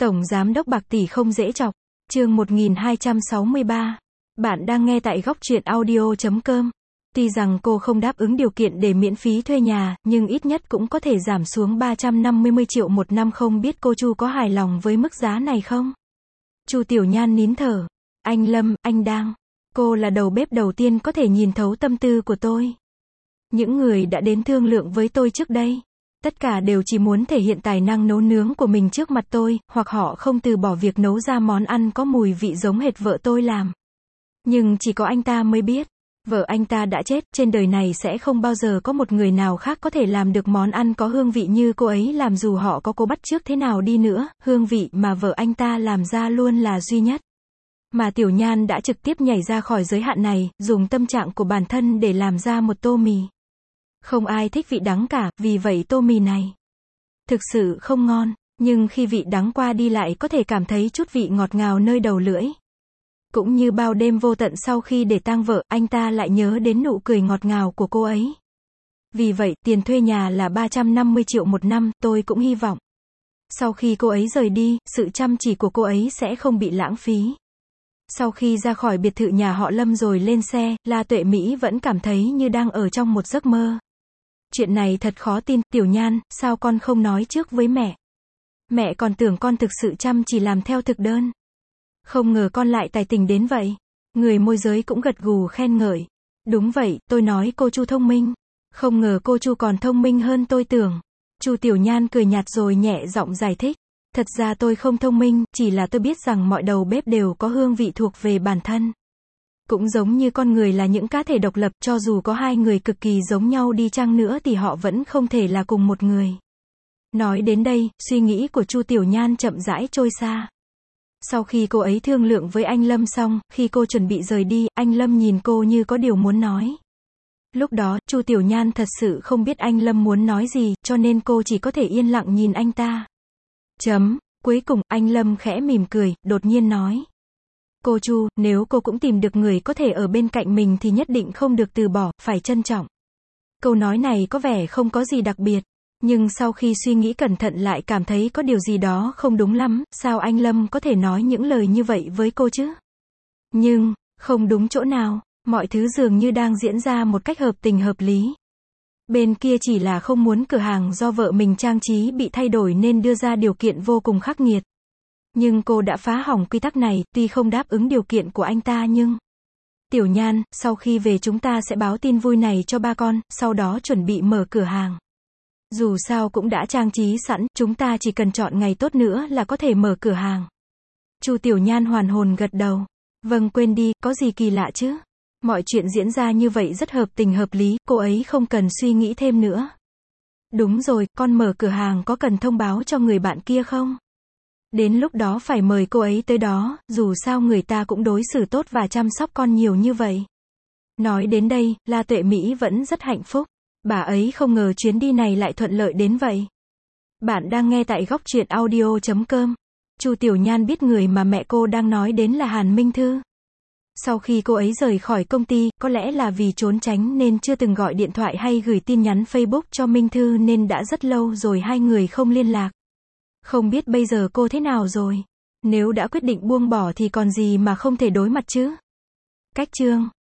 Tổng Giám đốc bạc tỷ không dễ chọc. Chương 1263. Bạn đang nghe tại góc truyện audio.com. Tuy rằng cô không đáp ứng điều kiện để miễn phí thuê nhà, nhưng ít nhất cũng có thể giảm xuống 350 triệu một năm, không biết cô Chu có hài lòng với mức giá này không? Chu Tiểu Nhan nín thở. Anh Lâm, anh đang. Cô là đầu bếp đầu tiên có thể nhìn thấu tâm tư của tôi. Những người đã đến thương lượng với tôi trước đây, tất cả đều chỉ muốn thể hiện tài năng nấu nướng của mình trước mặt tôi, hoặc họ không từ bỏ việc nấu ra món ăn có mùi vị giống hệt vợ tôi làm. Nhưng chỉ có anh ta mới biết, vợ anh ta đã chết, trên đời này sẽ không bao giờ có một người nào khác có thể làm được món ăn có hương vị như cô ấy làm, dù họ có cố bắt chước thế nào đi nữa, hương vị mà vợ anh ta làm ra luôn là duy nhất. Mà Tiểu Nhan đã trực tiếp nhảy ra khỏi giới hạn này, dùng tâm trạng của bản thân để làm ra một tô mì. Không ai thích vị đắng cả, vì vậy tô mì này thực sự không ngon, nhưng khi vị đắng qua đi lại có thể cảm thấy chút vị ngọt ngào nơi đầu lưỡi. Cũng như bao đêm vô tận sau khi để tang vợ, anh ta lại nhớ đến nụ cười ngọt ngào của cô ấy. Vì vậy, tiền thuê nhà là 350 triệu một năm, tôi cũng hy vọng sau khi cô ấy rời đi, sự chăm chỉ của cô ấy sẽ không bị lãng phí. Sau khi ra khỏi biệt thự nhà họ Lâm rồi lên xe, La Tuệ Mỹ vẫn cảm thấy như đang ở trong một giấc mơ. Chuyện này thật khó tin, Tiểu Nhan, sao con không nói trước với mẹ? Mẹ còn tưởng con thực sự chăm chỉ làm theo thực đơn. Không ngờ con lại tài tình đến vậy. Người môi giới cũng gật gù khen ngợi. Đúng vậy, tôi nói cô Chu thông minh. Không ngờ cô Chu còn thông minh hơn tôi tưởng. Chu Tiểu Nhan cười nhạt rồi nhẹ giọng giải thích. Thật ra tôi không thông minh, chỉ là tôi biết rằng mọi đầu bếp đều có hương vị thuộc về bản thân. Cũng giống như con người là những cá thể độc lập, cho dù có hai người cực kỳ giống nhau đi chăng nữa thì họ vẫn không thể là cùng một người. Nói đến đây, suy nghĩ của Chu Tiểu Nhan chậm rãi trôi xa. Sau khi cô ấy thương lượng với anh Lâm xong, khi cô chuẩn bị rời đi, anh Lâm nhìn cô như có điều muốn nói. Lúc đó, Chu Tiểu Nhan thật sự không biết anh Lâm muốn nói gì, cho nên cô chỉ có thể yên lặng nhìn anh ta. Cuối cùng, anh Lâm khẽ mỉm cười, đột nhiên nói. Cô Chu, nếu cô cũng tìm được người có thể ở bên cạnh mình thì nhất định không được từ bỏ, phải trân trọng. Câu nói này có vẻ không có gì đặc biệt, nhưng sau khi suy nghĩ cẩn thận lại cảm thấy có điều gì đó không đúng lắm, sao anh Lâm có thể nói những lời như vậy với cô chứ? Nhưng, không đúng chỗ nào, mọi thứ dường như đang diễn ra một cách hợp tình hợp lý. Bên kia chỉ là không muốn cửa hàng do vợ mình trang trí bị thay đổi nên đưa ra điều kiện vô cùng khắc nghiệt. Nhưng cô đã phá hỏng quy tắc này, tuy không đáp ứng điều kiện của anh ta nhưng... Tiểu Nhan, sau khi về chúng ta sẽ báo tin vui này cho ba con, sau đó chuẩn bị mở cửa hàng. Dù sao cũng đã trang trí sẵn, chúng ta chỉ cần chọn ngày tốt nữa là có thể mở cửa hàng. Chu Tiểu Nhan hoàn hồn gật đầu. Vâng, quên đi, có gì kỳ lạ chứ? Mọi chuyện diễn ra như vậy rất hợp tình hợp lý, cô ấy không cần suy nghĩ thêm nữa. Đúng rồi, con mở cửa hàng có cần thông báo cho người bạn kia không? Đến lúc đó phải mời cô ấy tới đó, dù sao người ta cũng đối xử tốt và chăm sóc con nhiều như vậy. Nói đến đây, La Tuệ Mỹ vẫn rất hạnh phúc. Bà ấy không ngờ chuyến đi này lại thuận lợi đến vậy. Bạn đang nghe tại góc truyện audio.com. Chu Tiểu Nhan biết người mà mẹ cô đang nói đến là Hàn Minh Thư. Sau khi cô ấy rời khỏi công ty, có lẽ là vì trốn tránh nên chưa từng gọi điện thoại hay gửi tin nhắn Facebook cho Minh Thư nên đã rất lâu rồi hai người không liên lạc. Không biết bây giờ cô thế nào rồi? Nếu đã quyết định buông bỏ thì còn gì mà không thể đối mặt chứ? Cách chương